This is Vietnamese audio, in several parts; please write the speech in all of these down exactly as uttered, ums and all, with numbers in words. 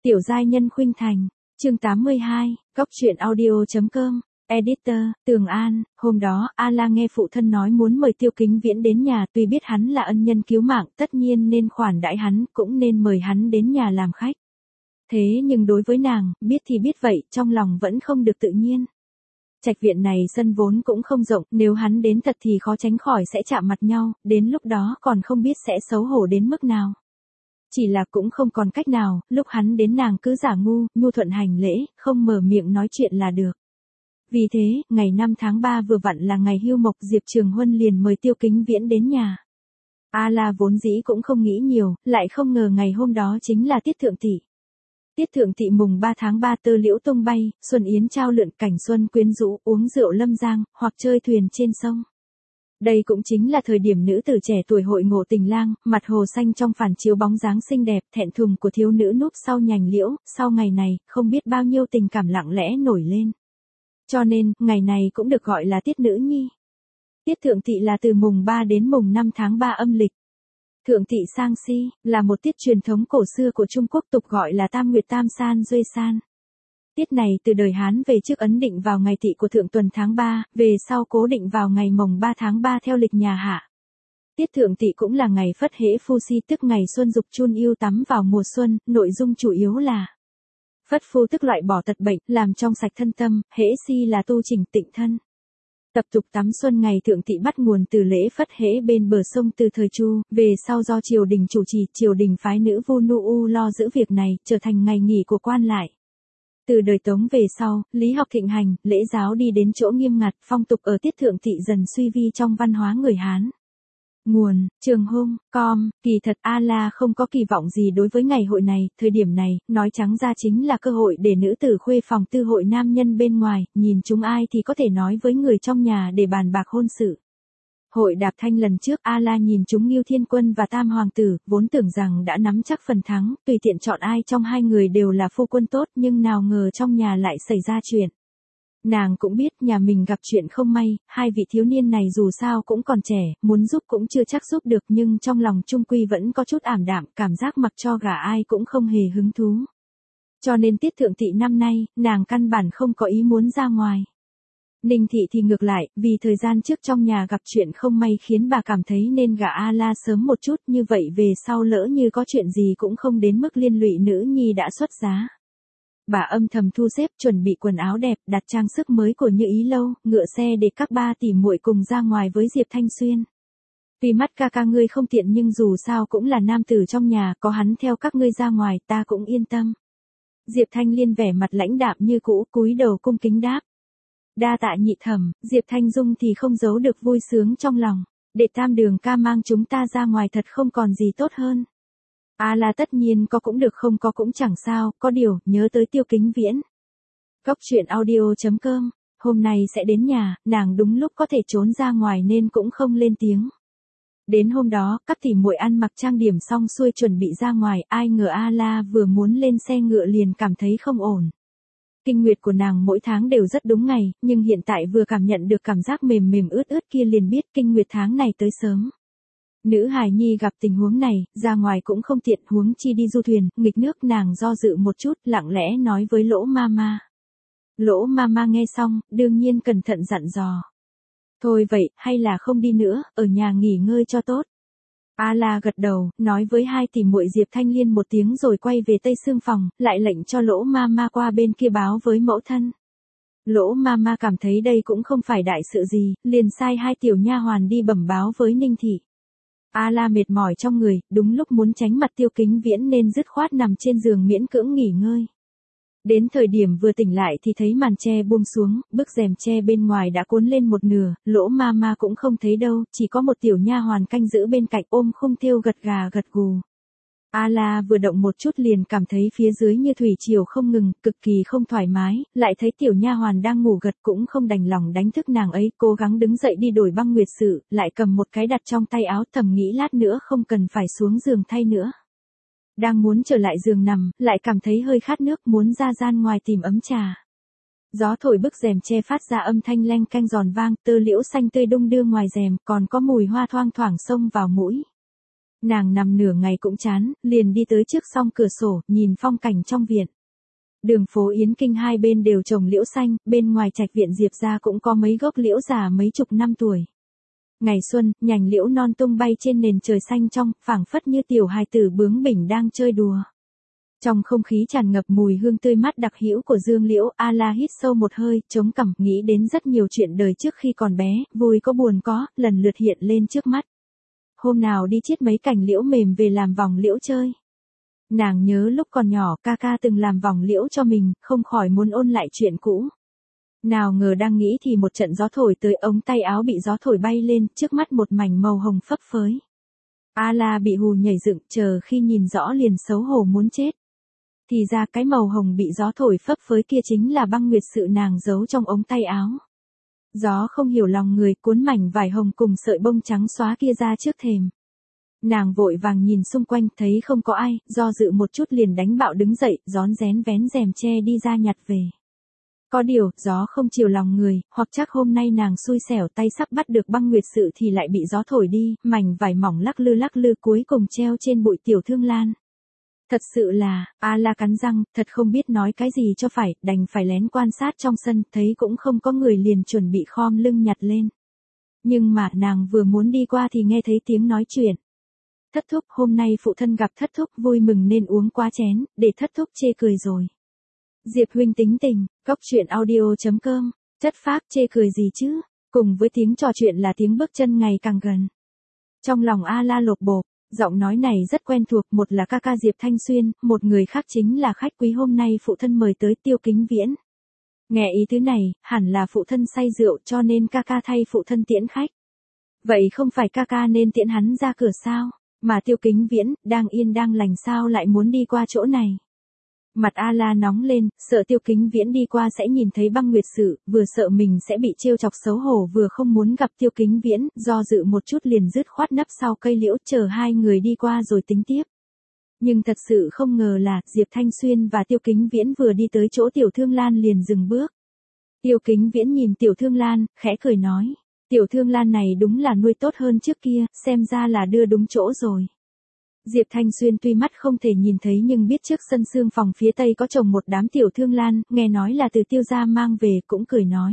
Tiểu giai nhân khuynh thành, chương tám mươi hai, góc truyện audio chấm com, editor, Tường An. Hôm đó, A La nghe phụ thân nói muốn mời Tiêu Kính Viễn đến nhà, tuy biết hắn là ân nhân cứu mạng, tất nhiên nên khoản đãi hắn, cũng nên mời hắn đến nhà làm khách. Thế nhưng đối với nàng, biết thì biết vậy, trong lòng vẫn không được tự nhiên. Trạch viện này sân vốn cũng không rộng, nếu hắn đến thật thì khó tránh khỏi sẽ chạm mặt nhau, đến lúc đó còn không biết sẽ xấu hổ đến mức nào. Chỉ là cũng không còn cách nào, lúc hắn đến nàng cứ giả ngu, nhu thuận hành lễ, không mở miệng nói chuyện là được. Vì thế, ngày năm tháng ba vừa vặn là ngày hưu mộc, Diệp Trường Huân liền mời Tiêu Kính Viễn đến nhà. A La vốn dĩ cũng không nghĩ nhiều, lại không ngờ ngày hôm đó chính là tiết thượng thị. Tiết thượng thị mùng ba tháng ba tơ liễu tung bay, xuân yến trao lượn, cảnh xuân quyến rũ, uống rượu lâm giang, hoặc chơi thuyền trên sông. Đây cũng chính là thời điểm nữ tử trẻ tuổi hội ngộ tình lang, mặt hồ xanh trong phản chiếu bóng dáng xinh đẹp, thẹn thùng của thiếu nữ núp sau nhành liễu, sau ngày này, không biết bao nhiêu tình cảm lặng lẽ nổi lên. Cho nên, ngày này cũng được gọi là tiết nữ nhi. Tiết thượng thị là từ mùng ba đến mùng năm tháng ba âm lịch. Thượng thị sang si, là một tiết truyền thống cổ xưa của Trung Quốc, tục gọi là tam nguyệt tam san duy san. Tiết này từ đời Hán về trước ấn định vào ngày thị của thượng tuần tháng ba, về sau cố định vào ngày mồng ba tháng ba theo lịch nhà Hạ. Tiết thượng thị cũng là ngày phất hễ phu si, tức ngày xuân dục chun yêu tắm vào mùa xuân, nội dung chủ yếu là phất phu tức loại bỏ tật bệnh, làm trong sạch thân tâm, hễ si là tu chỉnh tịnh thân. Tập tục tắm xuân ngày thượng thị bắt nguồn từ lễ phất hễ bên bờ sông từ thời Chu, về sau do triều đình chủ trì, triều đình phái nữ vu nu u lo giữ việc này, trở thành ngày nghỉ của quan lại. Từ đời Tống về sau, lý học thịnh hành, lễ giáo đi đến chỗ nghiêm ngặt, phong tục ở tiết thượng thị dần suy vi trong văn hóa người Hán. Nguồn, Trường Hung, com, kỳ thật A La không có kỳ vọng gì đối với ngày hội này, thời điểm này, nói trắng ra chính là cơ hội để nữ tử khuê phòng tư hội nam nhân bên ngoài, nhìn chúng ai thì có thể nói với người trong nhà để bàn bạc hôn sự. Hội đạp thanh lần trước A La nhìn chúng Ngưu Thiên Quân và Tam Hoàng Tử, vốn tưởng rằng đã nắm chắc phần thắng, tùy tiện chọn ai trong hai người đều là phu quân tốt, nhưng nào ngờ trong nhà lại xảy ra chuyện. Nàng cũng biết nhà mình gặp chuyện không may, hai vị thiếu niên này dù sao cũng còn trẻ, muốn giúp cũng chưa chắc giúp được, nhưng trong lòng trung quy vẫn có chút ảm đạm, cảm giác mặc cho gả ai cũng không hề hứng thú. Cho nên tiết thượng thị năm nay, nàng căn bản không có ý muốn ra ngoài. Ninh thị thì ngược lại, vì thời gian trước trong nhà gặp chuyện không may khiến bà cảm thấy nên gả A La sớm một chút, như vậy về sau lỡ như có chuyện gì cũng không đến mức liên lụy nữ nhi đã xuất giá. Bà âm thầm thu xếp chuẩn bị quần áo đẹp, đặt trang sức mới của Như Ý Lâu, ngựa xe để các ba tỷ muội cùng ra ngoài với Diệp Thanh Xuyên. Tuy mắt ca ca ngươi không tiện nhưng dù sao cũng là nam tử trong nhà, có hắn theo các ngươi ra ngoài ta cũng yên tâm. Diệp Thanh Liên vẻ mặt lãnh đạm như cũ, cúi đầu cung kính đáp. Đa tạ nhị thẩm, Diệp Thanh Dung thì không giấu được vui sướng trong lòng. Để tam đường ca mang chúng ta ra ngoài thật không còn gì tốt hơn. A La tất nhiên có cũng được, không có cũng chẳng sao, có điều, nhớ tới Tiêu Kính Viễn. Góc truyện audio chấm com, hôm nay sẽ đến nhà, nàng đúng lúc có thể trốn ra ngoài nên cũng không lên tiếng. Đến hôm đó, các tỷ muội ăn mặc trang điểm xong xuôi chuẩn bị ra ngoài, ai ngờ A La vừa muốn lên xe ngựa liền cảm thấy không ổn. Kinh nguyệt của nàng mỗi tháng đều rất đúng ngày, nhưng hiện tại vừa cảm nhận được cảm giác mềm mềm ướt ướt kia liền biết kinh nguyệt tháng này tới sớm. Nữ hài nhi gặp tình huống này, ra ngoài cũng không tiện, huống chi đi du thuyền, nghịch nước, nàng do dự một chút, lặng lẽ nói với Lỗ Mama. Lỗ Mama nghe xong, đương nhiên cẩn thận dặn dò. Thôi vậy, hay là không đi nữa, ở nhà nghỉ ngơi cho tốt. A La gật đầu, nói với hai tỷ muội Diệp Thanh Liên một tiếng rồi quay về Tây Sương phòng, lại lệnh cho Lỗ Mama qua bên kia báo với mẫu thân. Lỗ Mama cảm thấy đây cũng không phải đại sự gì, liền sai hai tiểu nha hoàn đi bẩm báo với Ninh thị. A La mệt mỏi trong người, đúng lúc muốn tránh mặt Tiêu Kính Viễn nên dứt khoát nằm trên giường miễn cưỡng nghỉ ngơi. Đến thời điểm vừa tỉnh lại thì thấy màn che buông xuống, bức rèm che bên ngoài đã cuốn lên một nửa, Lỗ Mama cũng không thấy đâu, chỉ có một tiểu nha hoàn canh giữ bên cạnh ôm khung thêu gật gà gật gù. A La vừa động một chút liền cảm thấy phía dưới như thủy triều không ngừng, cực kỳ không thoải mái, lại thấy tiểu nha hoàn đang ngủ gật cũng không đành lòng đánh thức nàng ấy, cố gắng đứng dậy đi đổi băng nguyệt sự, lại cầm một cái đặt trong tay áo, thầm nghĩ lát nữa không cần phải xuống giường thay nữa. Đang muốn trở lại giường nằm, lại cảm thấy hơi khát nước, muốn ra gian ngoài tìm ấm trà. Gió thổi bức rèm che phát ra âm thanh leng canh giòn vang, tơ liễu xanh tươi đung đưa ngoài rèm, còn có mùi hoa thoang thoảng xông vào mũi. Nàng nằm nửa ngày cũng chán, liền đi tới trước song cửa sổ, nhìn phong cảnh trong viện. Đường phố Yến Kinh hai bên đều trồng liễu xanh, bên ngoài trạch viện Diệp gia cũng có mấy gốc liễu già mấy chục năm tuổi. Ngày xuân, nhành liễu non tung bay trên nền trời xanh trong, phảng phất như tiểu hài tử bướng bỉnh đang chơi đùa. Trong không khí tràn ngập mùi hương tươi mát đặc hữu của dương liễu, A La hít sâu một hơi, chống cằm, nghĩ đến rất nhiều chuyện đời trước khi còn bé, vui có buồn có, lần lượt hiện lên trước mắt. Hôm nào đi chiết mấy cành liễu mềm về làm vòng liễu chơi. Nàng nhớ lúc còn nhỏ ca ca từng làm vòng liễu cho mình, không khỏi muốn ôn lại chuyện cũ. Nào ngờ đang nghĩ thì một trận gió thổi tới, ống tay áo bị gió thổi bay lên, trước mắt một mảnh màu hồng phấp phới. A La bị hù nhảy dựng, chờ khi nhìn rõ liền xấu hổ muốn chết. Thì ra cái màu hồng bị gió thổi phấp phới kia chính là băng nguyệt sự nàng giấu trong ống tay áo. Gió không hiểu lòng người, cuốn mảnh vải hồng cùng sợi bông trắng xóa kia ra trước thềm. Nàng vội vàng nhìn xung quanh, thấy không có ai, do dự một chút liền đánh bạo đứng dậy, rón rén vén rèm che đi ra nhặt về. Có điều, gió không chiều lòng người, hoặc chắc hôm nay nàng xui xẻo tay sắp bắt được băng nguyệt sự thì lại bị gió thổi đi, mảnh vải mỏng lắc lư lắc lư cuối cùng treo trên bụi tiểu thương lan. Thật sự là, A La cắn răng, thật không biết nói cái gì cho phải, đành phải lén quan sát trong sân, thấy cũng không có người liền chuẩn bị khom lưng nhặt lên. Nhưng mà nàng vừa muốn đi qua thì nghe thấy tiếng nói chuyện. Thất thúc, hôm nay phụ thân gặp thất thúc vui mừng nên uống quá chén, để thất thúc chê cười rồi. Diệp huynh tính tình, góc chuyện audio chấm com, chất phác chê cười gì chứ, cùng với tiếng trò chuyện là tiếng bước chân ngày càng gần. Trong lòng A La lột bột, giọng nói này rất quen thuộc, một là ca ca Diệp Thanh Xuyên, một người khác chính là khách quý hôm nay phụ thân mời tới Tiêu Kính Viễn. Nghe ý thứ này, hẳn là phụ thân say rượu cho nên ca ca thay phụ thân tiễn khách. Vậy không phải ca ca nên tiễn hắn ra cửa sao, mà Tiêu Kính Viễn, đang yên đang lành sao lại muốn đi qua chỗ này. Mặt A La nóng lên, sợ Tiêu Kính Viễn đi qua sẽ nhìn thấy băng nguyệt sự, vừa sợ mình sẽ bị trêu chọc xấu hổ vừa không muốn gặp Tiêu Kính Viễn, do dự một chút liền dứt khoát nấp sau cây liễu chờ hai người đi qua rồi tính tiếp. Nhưng thật sự không ngờ là, Diệp Thanh Xuyên và Tiêu Kính Viễn vừa đi tới chỗ Tiểu Thương Lan liền dừng bước. Tiêu Kính Viễn nhìn Tiểu Thương Lan, khẽ cười nói, Tiểu Thương Lan này đúng là nuôi tốt hơn trước kia, xem ra là đưa đúng chỗ rồi. Diệp Thanh Xuyên tuy mắt không thể nhìn thấy nhưng biết trước sân xương phòng phía tây có trồng một đám tiểu thương lan, nghe nói là từ Tiêu gia mang về, cũng cười nói.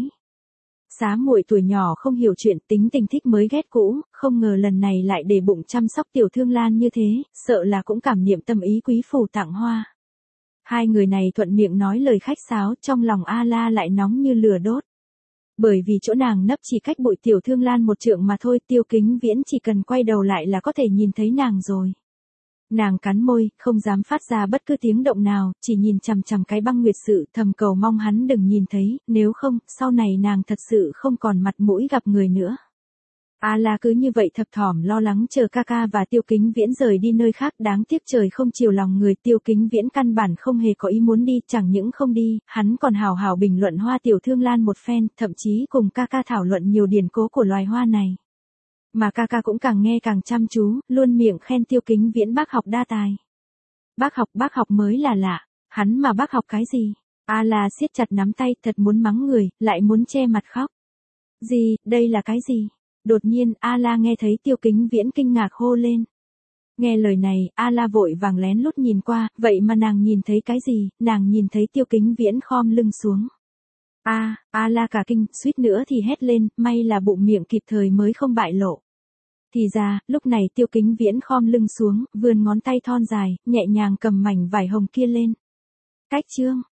Xá muội tuổi nhỏ không hiểu chuyện, tính tình thích mới ghét cũ, không ngờ lần này lại để bụng chăm sóc tiểu thương lan như thế, sợ là cũng cảm niệm tâm ý quý phủ tặng hoa. Hai người này thuận miệng nói lời khách sáo, trong lòng A La lại nóng như lửa đốt. Bởi vì chỗ nàng nấp chỉ cách bụi tiểu thương lan một trượng mà thôi, Tiêu Kính Viễn chỉ cần quay đầu lại là có thể nhìn thấy nàng rồi. Nàng cắn môi, không dám phát ra bất cứ tiếng động nào, chỉ nhìn chằm chằm cái băng nguyệt sự, thầm cầu mong hắn đừng nhìn thấy, nếu không, sau này nàng thật sự không còn mặt mũi gặp người nữa. A La cứ như vậy thập thỏm lo lắng chờ ca ca và Tiêu Kính Viễn rời đi nơi khác, đáng tiếc trời không chiều lòng người, Tiêu Kính Viễn căn bản không hề có ý muốn đi, chẳng những không đi, hắn còn hào hào bình luận hoa tiểu thương lan một phen, thậm chí cùng ca ca thảo luận nhiều điển cố của loài hoa này. Mà ca ca cũng càng nghe càng chăm chú, luôn miệng khen Tiêu Kính Viễn bác học đa tài. Bác học bác học mới là lạ, hắn mà bác học cái gì? A La siết chặt nắm tay, thật muốn mắng người, lại muốn che mặt khóc. Gì, đây là cái gì? Đột nhiên, A La nghe thấy Tiêu Kính Viễn kinh ngạc hô lên. Nghe lời này, A La vội vàng lén lút nhìn qua, vậy mà nàng nhìn thấy cái gì? Nàng nhìn thấy Tiêu Kính Viễn khom lưng xuống. A, A La cả kinh, suýt nữa thì hét lên, may là bụng miệng kịp thời mới không bại lộ. Thì ra, lúc này Tiêu Kính Viễn khom lưng xuống, vươn ngón tay thon dài, nhẹ nhàng cầm mảnh vải hồng kia lên. Cách chương,